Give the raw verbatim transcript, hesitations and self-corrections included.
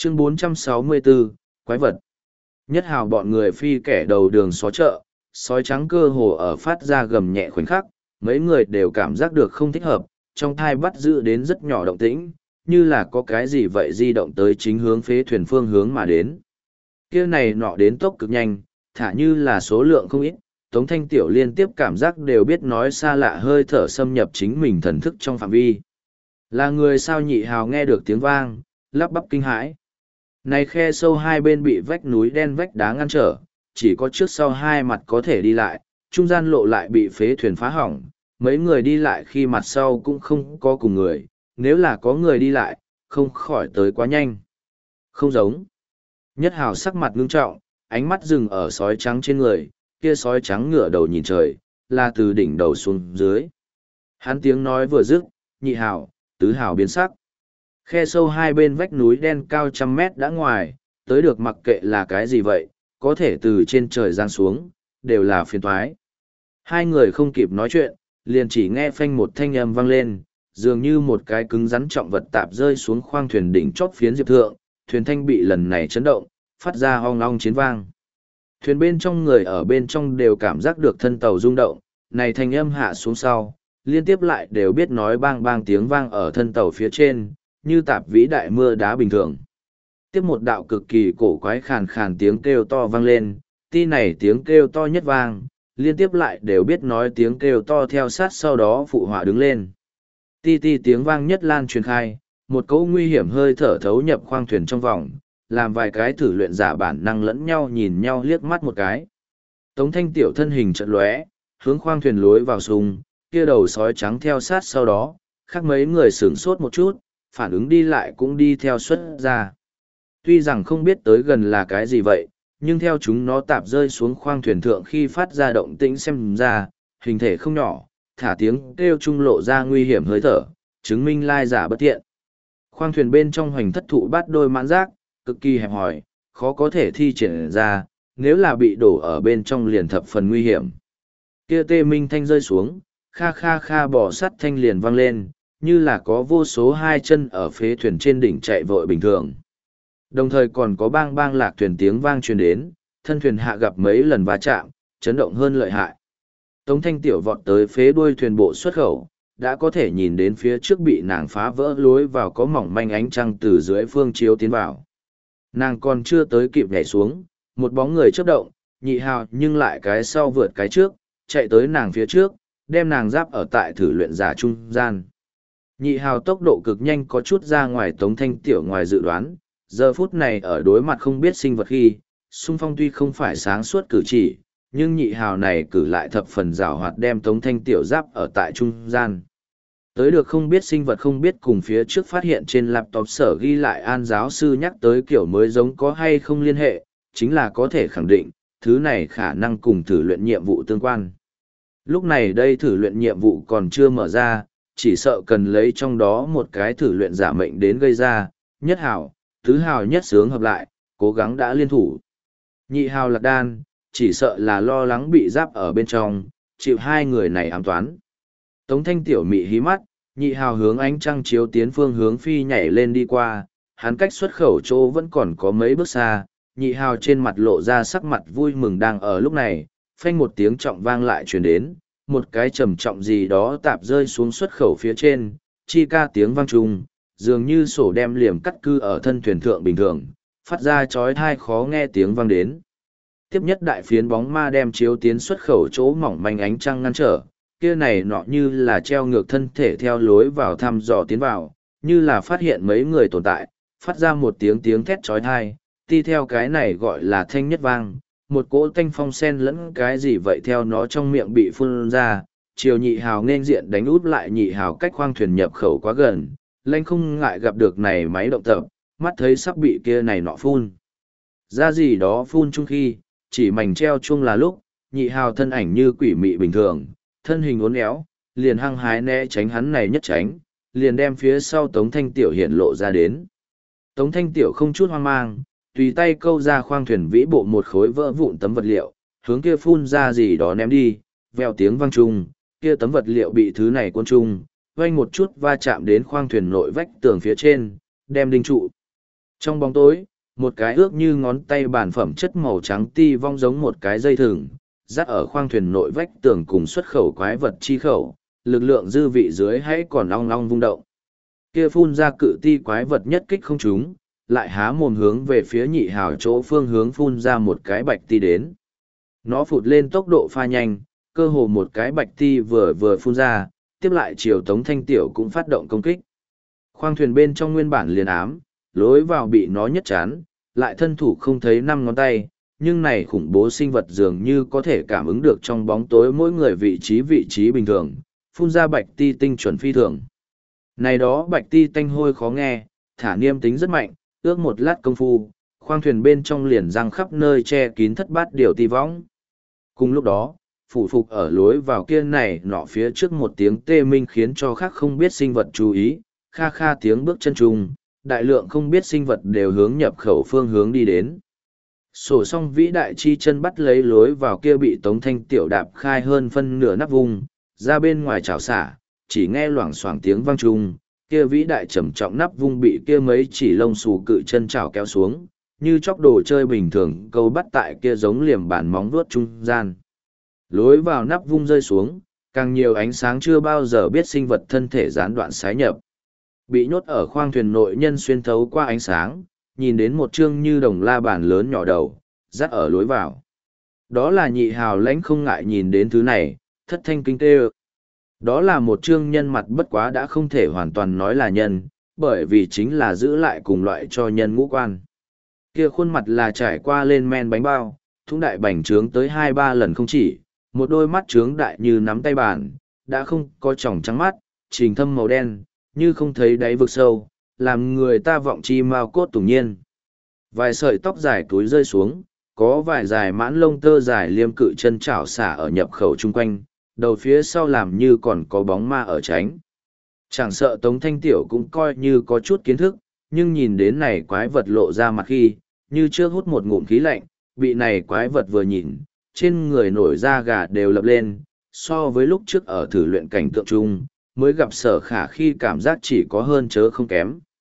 Chương bốn trăm sáu mươi bốn, Quái vật. Nhất hào bọn người phi kẻ đầu đường xó chợ, sói trắng cơ hồ ở phát ra gầm nhẹ khoảnh khắc, mấy người đều cảm giác được không thích hợp, trong thai bắt giữ đến rất nhỏ động tĩnh, như là có cái gì vậy di động tới chính hướng phế thuyền phương hướng mà đến. Kia này nọ đến tốc cực nhanh, thả như là số lượng không ít, Tống Thanh Tiểu liên tiếp cảm giác đều biết nói xa lạ hơi thở xâm nhập chính mình thần thức trong phạm vi. Là người sao nhị hào nghe được tiếng vang, lắp bắp kinh hãi. Này khe sâu hai bên bị vách núi đen vách đá ngăn trở, chỉ có trước sau hai mặt có thể đi lại, trung gian lộ lại bị phế thuyền phá hỏng, mấy người đi lại khi mặt sau cũng không có cùng người, nếu là có người đi lại, không khỏi tới quá nhanh. Không giống. Nhất hào sắc mặt ngưng trọng, ánh mắt dừng ở sói trắng trên người, kia sói trắng ngửa đầu nhìn trời, là từ đỉnh đầu xuống dưới. Hắn tiếng nói vừa dứt, nhị hào, tứ hào biến sắc. Khe sâu hai bên vách núi đen cao trăm mét đã ngoài, tới được mặc kệ là cái gì vậy, có thể từ trên trời giáng xuống, đều là phiền toái. Hai người không kịp nói chuyện, liền chỉ nghe phanh một thanh âm vang lên, dường như một cái cứng rắn trọng vật tạp rơi xuống khoang thuyền đỉnh chót phiến diệp thượng, thuyền thanh bị lần này chấn động, phát ra ong ong chiến vang. Thuyền bên trong người ở bên trong đều cảm giác được thân tàu rung động, này thanh âm hạ xuống sau, liên tiếp lại đều biết nói bang bang tiếng vang ở thân tàu phía trên, như tạp vĩ đại mưa đá bình thường. Tiếp một đạo cực kỳ cổ quái khàn khàn tiếng kêu to vang lên, ti này tiếng kêu to nhất vang, liên tiếp lại đều biết nói tiếng kêu to theo sát sau đó phụ họa đứng lên. Ti ti tiếng vang nhất lan truyền khai, một cỗ nguy hiểm hơi thở thấu nhập khoang thuyền trong vòng, làm vài cái thử luyện giả bản năng lẫn nhau nhìn nhau liếc mắt một cái. Tống Thanh Tiểu thân hình chợt lóe, hướng khoang thuyền lối vào sùng, kia đầu sói trắng theo sát sau đó, khác mấy người sửng sốt một chút, phản ứng đi lại cũng đi theo xuất ra. Tuy rằng không biết tới gần là cái gì vậy, nhưng theo chúng nó tạp rơi xuống khoang thuyền thượng khi phát ra động tĩnh xem ra, hình thể không nhỏ, thả tiếng kêu trung lộ ra nguy hiểm hơi thở, chứng minh lai giả bất thiện. Khoang thuyền bên trong hoành thất thụ bát đôi mãn giác, cực kỳ hẹp hòi, khó có thể thi triển ra, nếu là bị đổ ở bên trong liền thập phần nguy hiểm. Kia tê minh thanh rơi xuống, kha kha kha bò sắt thanh liền vang lên, như là có vô số hai chân ở phế thuyền trên đỉnh chạy vội bình thường. Đồng thời còn có bang bang lạc thuyền tiếng vang truyền đến, thân thuyền hạ gặp mấy lần va chạm, chấn động hơn lợi hại. Tống Thanh Tiểu vọt tới phế đuôi thuyền bộ xuất khẩu, đã có thể nhìn đến phía trước bị nàng phá vỡ lối vào có mỏng manh ánh trăng từ dưới phương chiếu tiến vào. Nàng còn chưa tới kịp nhảy xuống, một bóng người chớp động, nhị hào nhưng lại cái sau vượt cái trước, chạy tới nàng phía trước, đem nàng giáp ở tại thử luyện giả trung gian. Nhị hào tốc độ cực nhanh có chút ra ngoài Tống Thanh Tiểu ngoài dự đoán, giờ phút này ở đối mặt không biết sinh vật khi, xung phong tuy không phải sáng suốt cử chỉ, nhưng nhị hào này cử lại thập phần rào hoạt đem Tống Thanh Tiểu giáp ở tại trung gian. Tới được không biết sinh vật không biết cùng phía trước phát hiện trên laptop sở ghi lại an giáo sư nhắc tới kiểu mới giống có hay không liên hệ, chính là có thể khẳng định, thứ này khả năng cùng thử luyện nhiệm vụ tương quan. Lúc này đây thử luyện nhiệm vụ còn chưa mở ra, chỉ sợ cần lấy trong đó một cái thử luyện giả mệnh đến gây ra, nhất hào, tứ hào nhất sướng hợp lại, cố gắng đã liên thủ. Nhị hào lạc đan, chỉ sợ là lo lắng bị giáp ở bên trong, chịu hai người này ám toán. Tống Thanh Tiểu mị hí mắt, nhị hào hướng ánh trăng chiếu tiến phương hướng phi nhảy lên đi qua, hắn cách xuất khẩu chỗ vẫn còn có mấy bước xa, nhị hào trên mặt lộ ra sắc mặt vui mừng đang ở lúc này, phanh một tiếng trọng vang lại truyền đến, một cái trầm trọng gì đó tạp rơi xuống xuất khẩu phía trên, chi ca tiếng vang trùng, dường như sổ đem liềm cắt cư ở thân thuyền thượng bình thường, phát ra chói tai khó nghe tiếng vang đến. Tiếp nhất đại phiến bóng ma đem chiếu tiến xuất khẩu chỗ mỏng manh ánh trăng ngăn trở, kia này nọ như là treo ngược thân thể theo lối vào thăm dò tiến vào, như là phát hiện mấy người tồn tại, phát ra một tiếng tiếng thét chói tai, ti theo cái này gọi là thanh nhất vang, một cỗ tanh phong sen lẫn cái gì vậy theo nó trong miệng bị phun ra, chiều nhị hào nên diện đánh út lại nhị hào cách khoang thuyền nhập khẩu quá gần, lanh không ngại gặp được này máy động tập, mắt thấy sắp bị kia này nọ phun. Ra gì đó phun chung khi, chỉ mảnh treo chung là lúc, nhị hào thân ảnh như quỷ mị bình thường, thân hình uốn éo, liền hăng hái né tránh hắn này nhất tránh, liền đem phía sau Tống Thanh Tiểu hiện lộ ra đến. Tống Thanh Tiểu không chút hoang mang, tùy tay câu ra khoang thuyền vĩ bộ một khối vỡ vụn tấm vật liệu, hướng kia phun ra gì đó ném đi, vèo tiếng vang chung, kia tấm vật liệu bị thứ này cuốn chung, vang một chút va chạm đến khoang thuyền nội vách tường phía trên, đem đinh trụ. Trong bóng tối, một cái ước như ngón tay bản phẩm chất màu trắng ti vong giống một cái dây thừng, dắt ở khoang thuyền nội vách tường cùng xuất khẩu quái vật chi khẩu, lực lượng dư vị dưới hãy còn ong ong vung động. Kia phun ra cự ti quái vật nhất kích không trúng, lại há mồm hướng về phía nhị hào chỗ phương hướng phun ra một cái bạch ti đến. Nó phụt lên tốc độ pha nhanh, cơ hồ một cái bạch ti vừa vừa phun ra, tiếp lại chiều Tống Thanh Tiểu cũng phát động công kích. Khoang thuyền bên trong nguyên bản liền ám, lối vào bị nó nhất chán, lại thân thủ không thấy năm ngón tay, nhưng này khủng bố sinh vật dường như có thể cảm ứng được trong bóng tối mỗi người vị trí vị trí bình thường, phun ra bạch ti tinh chuẩn phi thường. Này đó bạch ti tanh hôi khó nghe, thả niêm tính rất mạnh, ước một lát công phu, khoang thuyền bên trong liền răng khắp nơi che kín thất bát điều ti võng. Cùng lúc đó, phủ phục ở lối vào kia này nọ phía trước một tiếng tê minh khiến cho khác không biết sinh vật chú ý, kha kha tiếng bước chân trùng, đại lượng không biết sinh vật đều hướng nhập khẩu phương hướng đi đến. Sổ song vĩ đại chi chân bắt lấy lối vào kia bị Tống Thanh Tiểu đạp khai hơn phân nửa nắp vùng, ra bên ngoài chảo xả, chỉ nghe loảng xoảng tiếng vang trùng, kia vĩ đại trầm trọng nắp vung bị kia mấy chỉ lông xù cự chân chảo kéo xuống, như chóc đồ chơi bình thường câu bắt tại kia giống liềm bản móng vuốt trung gian. Lối vào nắp vung rơi xuống, càng nhiều ánh sáng chưa bao giờ biết sinh vật thân thể gián đoạn sái nhập. Bị nhốt ở khoang thuyền nội nhân xuyên thấu qua ánh sáng, nhìn đến một chương như đồng la bàn lớn nhỏ đầu, dắt ở lối vào. Đó là nhị hào lãnh không ngại nhìn đến thứ này, thất thanh kinh tê. Đó là một chương nhân mặt bất quá đã không thể hoàn toàn nói là nhân, bởi vì chính là giữ lại cùng loại cho nhân ngũ quan. Kia khuôn mặt là trải qua lên men bánh bao, thúng đại bành trướng tới hai ba lần không chỉ, một đôi mắt trướng đại như nắm tay bàn, đã không có tròng trắng mắt, trình thâm màu đen, như không thấy đáy vực sâu, làm người ta vọng chi mau cốt tủng nhiên. Vài sợi tóc dài túi rơi xuống, có vài dài mãn lông tơ dài liêm cự chân chảo xả ở nhập khẩu chung quanh, đầu phía sau làm như còn có bóng ma ở tránh. Chẳng sợ Tống Thanh Tiểu cũng coi như có chút kiến thức, nhưng nhìn đến này quái vật lộ ra mặt khi, như trước hút một ngụm khí lạnh, bị này quái vật vừa nhìn, trên người nổi da gà đều lập lên, so với lúc trước ở thử luyện cảnh tượng chung, mới gặp sở khả khi cảm giác chỉ có hơn chớ không kém.